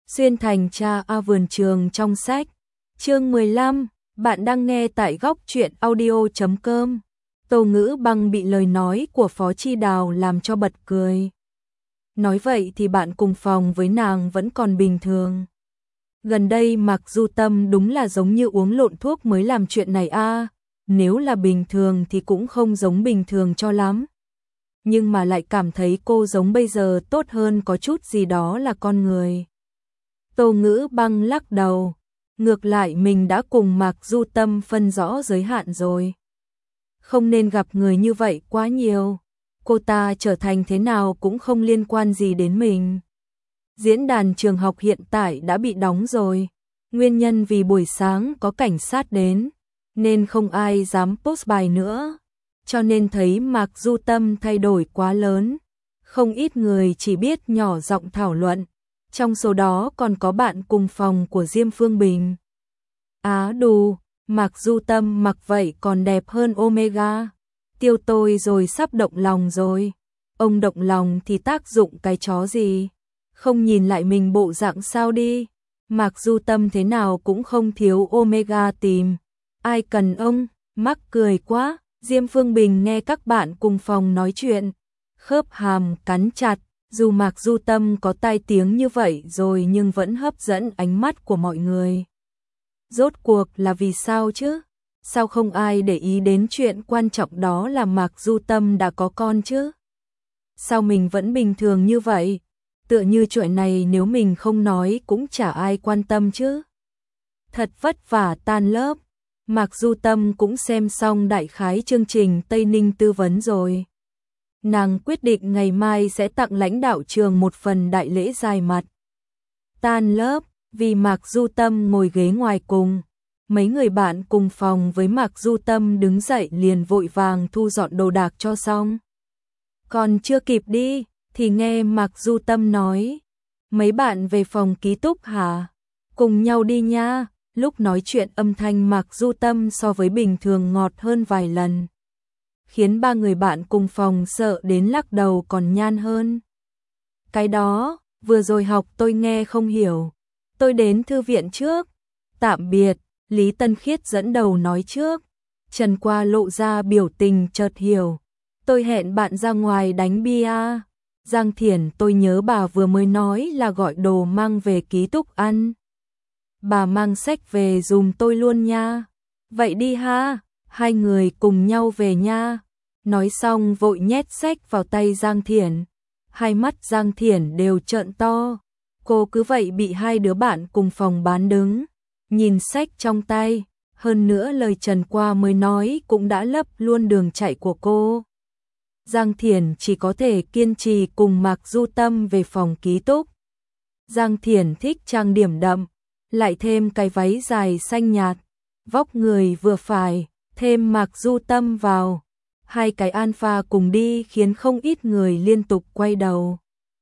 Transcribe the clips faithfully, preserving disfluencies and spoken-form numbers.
Xuyên thành cha A vườn trường trong sách. Chương mười lăm, bạn đang nghe tại góc truyện audio chấm com. Tô Ngữ Băng bị lời nói của Phó Chi Đào làm cho bật cười. Nói vậy thì bạn cùng phòng với nàng vẫn còn bình thường. Gần đây Mạc Du Tâm đúng là giống như uống lộn thuốc mới làm chuyện này a, à, nếu là bình thường thì cũng không giống bình thường cho lắm. Nhưng mà lại cảm thấy cô giống bây giờ tốt hơn có chút gì đó là con người. Tô Ngữ Băng lắc đầu, ngược lại mình đã cùng Mạc Du Tâm phân rõ giới hạn rồi. Không nên gặp người như vậy quá nhiều, cô ta trở thành thế nào cũng không liên quan gì đến mình. Diễn đàn trường học hiện tại đã bị đóng rồi, nguyên nhân vì buổi sáng có cảnh sát đến, nên không ai dám post bài nữa. Cho nên thấy Mạc Du Tâm thay đổi quá lớn, không ít người chỉ biết nhỏ giọng thảo luận, trong số đó còn có bạn cùng phòng của Diêm Phương Bình. Á đù, Mạc Du Tâm mặc vậy còn đẹp hơn Omega. Tiêu tôi rồi sắp động lòng rồi. Ông động lòng thì tác dụng cái chó gì? Không nhìn lại mình bộ dạng sao đi. Mạc Du Tâm thế nào cũng không thiếu Omega tìm. Ai cần ông? Mắc cười quá. Diêm Phương Bình nghe các bạn cùng phòng nói chuyện, khớp hàm cắn chặt, dù Mạc Du Tâm có tai tiếng như vậy rồi nhưng vẫn hấp dẫn ánh mắt của mọi người. Rốt cuộc là vì sao chứ? Sao không ai để ý đến chuyện quan trọng đó là Mạc Du Tâm đã có con chứ? Sao mình vẫn bình thường như vậy? Tựa như chuyện này nếu mình không nói cũng chả ai quan tâm chứ. Thật vất vả tan lớp, Mạc Du Tâm cũng xem xong đại khái chương trình Tây Ninh tư vấn rồi. Nàng quyết định ngày mai sẽ tặng lãnh đạo trường một phần đại lễ dài mặt. Tan lớp, vì Mạc Du Tâm ngồi ghế ngoài cùng, mấy người bạn cùng phòng với Mạc Du Tâm đứng dậy liền vội vàng thu dọn đồ đạc cho xong. Còn chưa kịp đi, thì nghe Mạc Du Tâm nói, mấy bạn về phòng ký túc hả? Cùng nhau đi nha. Lúc nói chuyện âm thanh Mạc Du Tâm so với bình thường ngọt hơn vài lần, khiến ba người bạn cùng phòng sợ đến lắc đầu còn nhan hơn. Cái đó, vừa rồi học tôi nghe không hiểu. Tôi đến thư viện trước. Tạm biệt, Lý Tân Khiết dẫn đầu nói trước. Trần Qua lộ ra biểu tình chợt hiểu. Tôi hẹn bạn ra ngoài đánh bia. Giang Thiển, tôi nhớ bà vừa mới nói là gọi đồ mang về ký túc ăn. Bà mang sách về dùm tôi luôn nha. Vậy đi ha, hai người cùng nhau về nha. Nói xong vội nhét sách vào tay Giang Thiển. Hai mắt Giang Thiển đều trợn to. Cô cứ vậy bị hai đứa bạn cùng phòng bán đứng, nhìn sách trong tay. Hơn nữa lời Trần Qua mới nói cũng đã lấp luôn đường chạy của cô. Giang Thiển chỉ có thể kiên trì cùng Mạc Du Tâm về phòng ký túc. Giang Thiển thích trang điểm đậm, lại thêm cái váy dài xanh nhạt, vóc người vừa phải, thêm Mạc Du Tâm vào. Hai cái alpha cùng đi khiến không ít người liên tục quay đầu.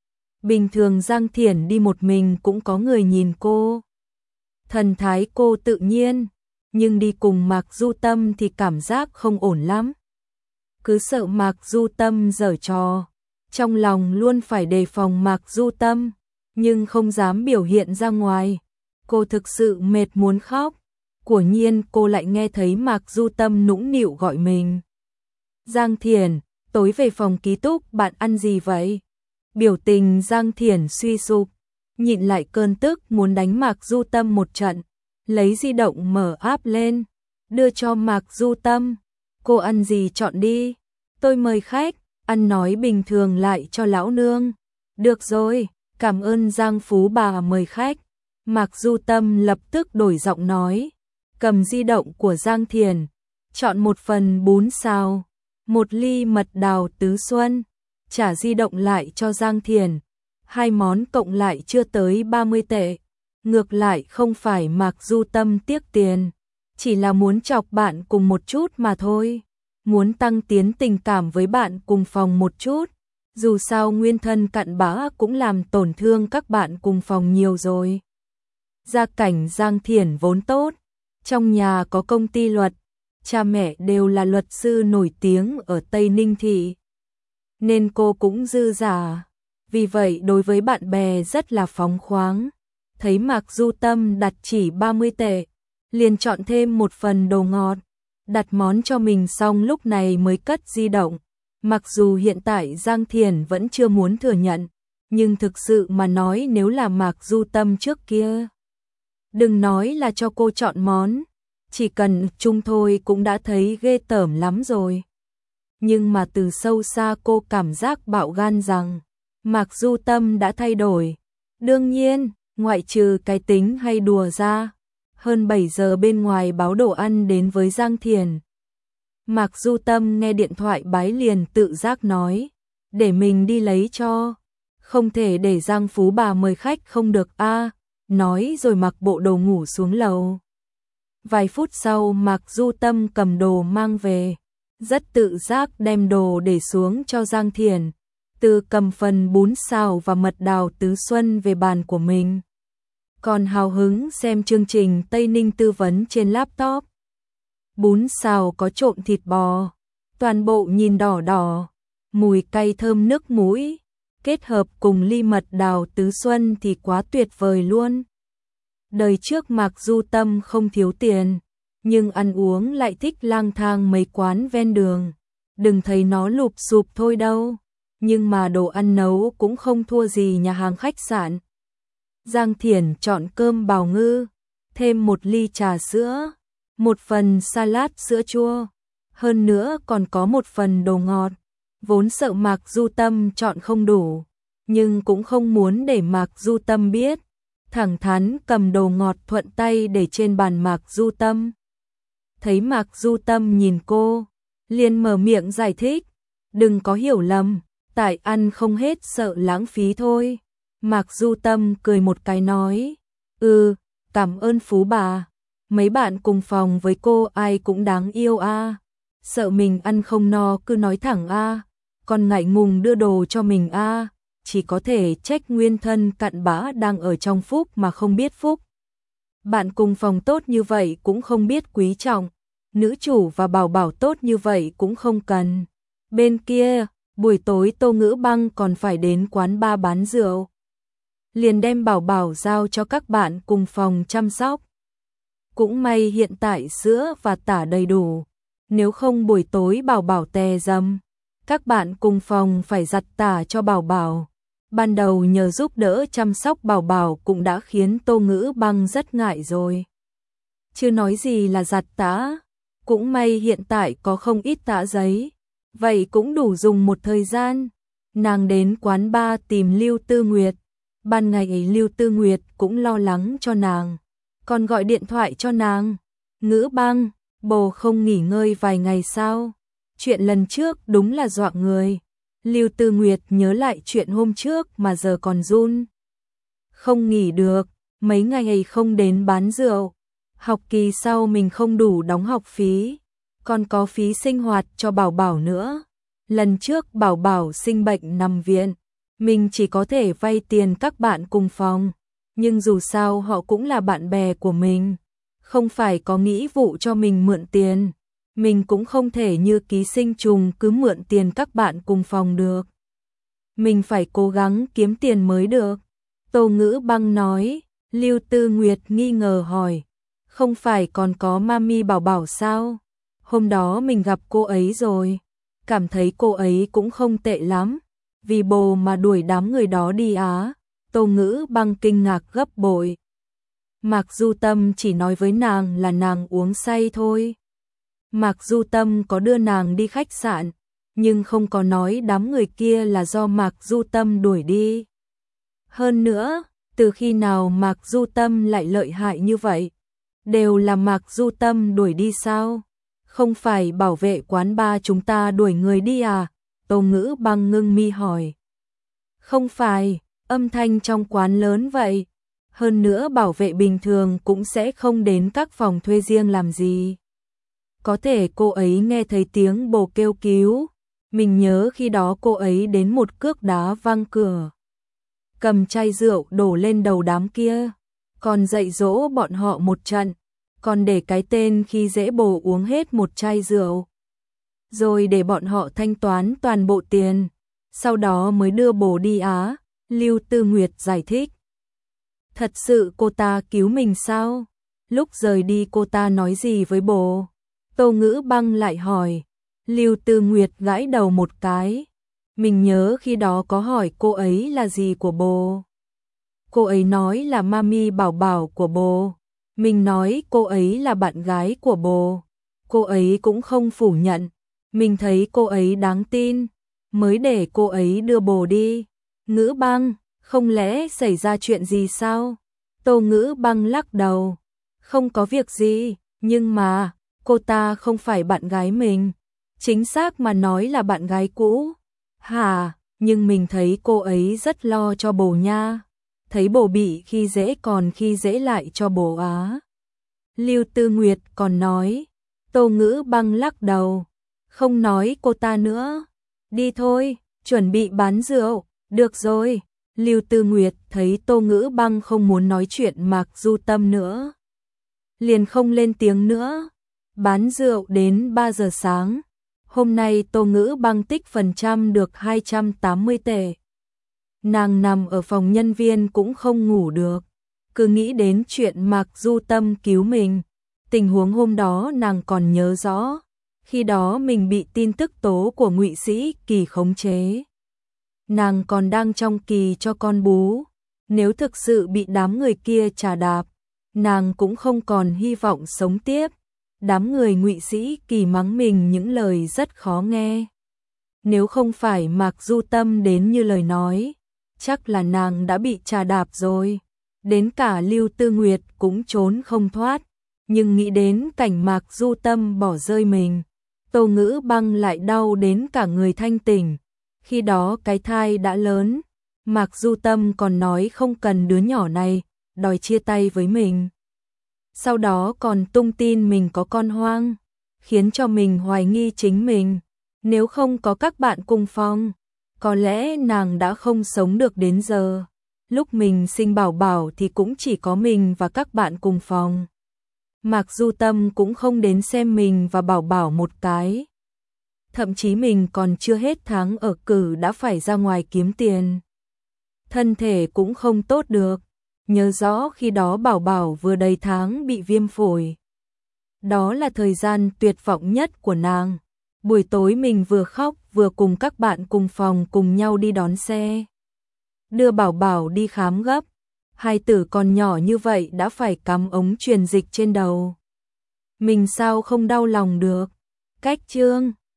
Bình thường Giang Thiển đi một mình cũng có người nhìn cô. Thần thái cô tự nhiên, nhưng đi cùng Mạc Du Tâm thì cảm giác không ổn lắm. Cứ sợ Mạc Du Tâm giở trò, trong lòng luôn phải đề phòng Mạc Du Tâm, nhưng không dám biểu hiện ra ngoài. Cô thực sự mệt muốn khóc. Quả nhiên cô lại nghe thấy Mạc Du Tâm nũng nịu gọi mình. Giang Thiển, tối về phòng ký túc bạn ăn gì vậy? Biểu tình Giang Thiển suy sụp, nhịn lại cơn tức muốn đánh Mạc Du Tâm một trận, lấy di động mở app lên, đưa cho Mạc Du Tâm. Cô ăn gì chọn đi, tôi mời khách, ăn nói bình thường lại cho lão nương. Được rồi, cảm ơn Giang Phú bà mời khách. Mạc Du Tâm lập tức đổi giọng nói, cầm di động của Giang Thiển, chọn một phần bún xào, một ly mật đào tứ xuân, trả di động lại cho Giang Thiển. Hai món cộng lại chưa tới ba mươi tệ. Ngược lại không phải Mạc Du Tâm tiếc tiền, chỉ là muốn chọc bạn cùng một chút mà thôi. Muốn tăng tiến tình cảm với bạn cùng phòng một chút. Dù sao nguyên thân cặn bã cũng làm tổn thương các bạn cùng phòng nhiều rồi. Gia cảnh Giang Thiển vốn tốt, trong nhà có công ty luật, cha mẹ đều là luật sư nổi tiếng ở Tây Ninh thị, nên cô cũng dư giả. Vì vậy đối với bạn bè rất là phóng khoáng. thấy Mạc Du Tâm đặt chỉ ba mươi tệ, liền chọn thêm một phần đồ ngọt, đặt món cho mình xong lúc này mới cất di động. Mặc dù hiện tại Giang Thiển vẫn chưa muốn thừa nhận, nhưng thực sự mà nói nếu là Mạc Du Tâm trước kia, đừng nói là cho cô chọn món, chỉ cần chung thôi cũng đã thấy ghê tởm lắm rồi. Nhưng mà từ sâu xa cô cảm giác bạo gan rằng Mạc Du Tâm đã thay đổi. Đương nhiên, ngoại trừ cái tính hay đùa ra, hơn bảy giờ bên ngoài báo đồ ăn đến với Giang Thiển. Mạc Du Tâm nghe điện thoại bái liền tự giác nói, để mình đi lấy cho, không thể để Giang Phú bà mời khách không được a, nói rồi mặc bộ đồ ngủ xuống lầu. Vài phút sau Mạc Du Tâm cầm đồ mang về, rất tự giác đem đồ để xuống cho Giang Thiển, từ cầm phần bún xào và mật đào tứ xuân về bàn của mình. Còn hào hứng xem chương trình Tây Ninh tư vấn trên laptop. Bún xào có trộn thịt bò, toàn bộ nhìn đỏ đỏ, mùi cay thơm nước mũi, kết hợp cùng ly mật đào tứ xuân thì quá tuyệt vời luôn. Đời trước Mạc Du Tâm không thiếu tiền, nhưng ăn uống lại thích lang thang mấy quán ven đường. Đừng thấy nó lụp xụp thôi đâu, nhưng mà đồ ăn nấu cũng không thua gì nhà hàng khách sạn. Giang Thiển chọn cơm bào ngư, thêm một ly trà sữa, một phần salad sữa chua, hơn nữa còn có một phần đồ ngọt. Vốn sợ Mạc Du Tâm chọn không đủ, nhưng cũng không muốn để Mạc Du Tâm biết, thẳng thắn cầm đồ ngọt thuận tay để trên bàn Mạc Du Tâm. Thấy Mạc Du Tâm nhìn cô, liền mở miệng giải thích, đừng có hiểu lầm, tại ăn không hết sợ lãng phí thôi. Mạc Du Tâm cười một cái nói, ừ, cảm ơn Phú bà, mấy bạn cùng phòng với cô ai cũng đáng yêu a, sợ mình ăn không no cứ nói thẳng a, còn ngại ngùng đưa đồ cho mình a, chỉ có thể trách nguyên thân cặn bã đang ở trong phúc mà không biết phúc. Bạn cùng phòng tốt như vậy cũng không biết quý trọng, nữ chủ và bảo bảo tốt như vậy cũng không cần. Bên kia, buổi tối Tô Ngữ Băng còn phải đến quán bar bán rượu, liền đem bảo bảo giao cho các bạn cùng phòng chăm sóc. Cũng may hiện tại sữa và tả đầy đủ, nếu không buổi tối bảo bảo tè dầm, các bạn cùng phòng phải giặt tả cho bảo bảo. Ban đầu nhờ giúp đỡ chăm sóc bảo bảo cũng đã khiến Tô Ngữ Băng rất ngại rồi, chưa nói gì là giặt tã. Cũng may hiện tại có không ít tã giấy, vậy cũng đủ dùng một thời gian. Nàng đến quán bar tìm Lưu Tư Nguyệt, ban ngày ấy Lưu Tư Nguyệt cũng lo lắng cho nàng, còn gọi điện thoại cho nàng, Ngữ Băng, bồ không nghỉ ngơi vài ngày sao? Chuyện lần trước đúng là dọa người. Lưu Tư Nguyệt nhớ lại chuyện hôm trước mà giờ còn run. Không nghỉ được, mấy ngày ấy không đến bán rượu. Học kỳ sau mình không đủ đóng học phí, còn có phí sinh hoạt cho bảo bảo nữa. Lần trước bảo bảo sinh bệnh nằm viện, mình chỉ có thể vay tiền các bạn cùng phòng, nhưng dù sao họ cũng là bạn bè của mình, không phải có nghĩa vụ cho mình mượn tiền. Mình cũng không thể như ký sinh trùng cứ mượn tiền các bạn cùng phòng được. Mình phải cố gắng kiếm tiền mới được. Tô Ngữ Băng nói. Lưu Tư Nguyệt nghi ngờ hỏi, không phải còn có mami bảo bảo sao? Hôm đó mình gặp cô ấy rồi, cảm thấy cô ấy cũng không tệ lắm, vì bồ mà đuổi đám người đó đi á. Tô Ngữ Băng kinh ngạc gấp bội. Mạc Du Tâm chỉ nói với nàng là nàng uống say thôi. Mạc Du Tâm có đưa nàng đi khách sạn, nhưng không có nói đám người kia là do Mạc Du Tâm đuổi đi. Hơn nữa, từ khi nào Mạc Du Tâm lại lợi hại như vậy? Đều là Mạc Du Tâm đuổi đi sao? Không phải bảo vệ quán bar chúng ta đuổi người đi à? Tô Ngữ Băng ngưng mi hỏi. Không phải, âm thanh trong quán lớn vậy. Hơn nữa bảo vệ bình thường cũng sẽ không đến các phòng thuê riêng làm gì. Có thể cô ấy nghe thấy tiếng bồ kêu cứu. Mình nhớ khi đó cô ấy đến một cước đá văng cửa, cầm chai rượu đổ lên đầu đám kia, còn dạy dỗ bọn họ một trận, còn để cái tên khi dễ bồ uống hết một chai rượu, rồi để bọn họ thanh toán toàn bộ tiền, sau đó mới đưa bồ đi á. Lưu Tư Nguyệt giải thích. Thật sự cô ta cứu mình sao? Lúc rời đi cô ta nói gì với bố? Tô Ngữ Băng lại hỏi. Lưu Tư Nguyệt gãi đầu một cái. Mình nhớ khi đó có hỏi cô ấy là gì của bố. Cô ấy nói là mami bảo bảo của bố. Mình nói cô ấy là bạn gái của bố. Cô ấy cũng không phủ nhận. Mình thấy cô ấy đáng tin, mới để cô ấy đưa bố đi. Ngữ Băng, không lẽ xảy ra chuyện gì sao? Tô Ngữ Băng lắc đầu. Không có việc gì, nhưng mà, cô ta không phải bạn gái mình. Chính xác mà nói là bạn gái cũ. Hả, nhưng mình thấy cô ấy rất lo cho bố nha. Thấy bố bị khi dễ còn khi dễ lại cho bố á. Lưu Tư Nguyệt còn nói. Tô Ngữ Băng lắc đầu. Không nói cô ta nữa. Đi thôi, chuẩn bị bán rượu. Được rồi. Lưu Tư Nguyệt thấy Tô Ngữ Băng không muốn nói chuyện Mạc Du Tâm nữa, liền không lên tiếng nữa. Bán rượu đến ba giờ sáng. Hôm nay Tô Ngữ Băng tích phần trăm được hai trăm tám mươi tệ. Nàng nằm ở phòng nhân viên cũng không ngủ được, cứ nghĩ đến chuyện Mạc Du Tâm cứu mình. Tình huống hôm đó nàng còn nhớ rõ, khi đó mình bị tin tức tố của Ngụy Sĩ Kỳ khống chế. Nàng còn đang trong kỳ cho con bú, nếu thực sự bị đám người kia trà đạp, nàng cũng không còn hy vọng sống tiếp. Đám người Ngụy Sĩ Kỳ mắng mình những lời rất khó nghe. Nếu không phải Mạc Du Tâm đến như lời nói, chắc là nàng đã bị trà đạp rồi. Đến cả Lưu Tư Nguyệt cũng trốn không thoát. Nhưng nghĩ đến cảnh Mạc Du Tâm bỏ rơi mình, Tô Ngữ Băng lại đau đến cả người thanh tỉnh. Khi đó cái thai đã lớn, Mạc Du Tâm còn nói không cần đứa nhỏ này, đòi chia tay với mình. Sau đó còn tung tin mình có con hoang, khiến cho mình hoài nghi chính mình. Nếu không có các bạn cùng phòng, có lẽ nàng đã không sống được đến giờ. Lúc mình sinh bảo bảo thì cũng chỉ có mình và các bạn cùng phòng. Mạc Du Tâm cũng không đến xem mình và bảo bảo một cái. Thậm chí mình còn chưa hết tháng ở cử đã phải ra ngoài kiếm tiền. Thân thể cũng không tốt được. Nhớ rõ khi đó bảo bảo vừa đầy tháng bị viêm phổi. Đó là thời gian tuyệt vọng nhất của nàng. Buổi tối mình vừa khóc vừa cùng các bạn cùng phòng cùng nhau đi đón xe. Đưa bảo bảo đi khám gấp. Hai tử còn nhỏ như vậy đã phải cắm ống truyền dịch trên đầu. Mình sao không đau lòng được. Cách chương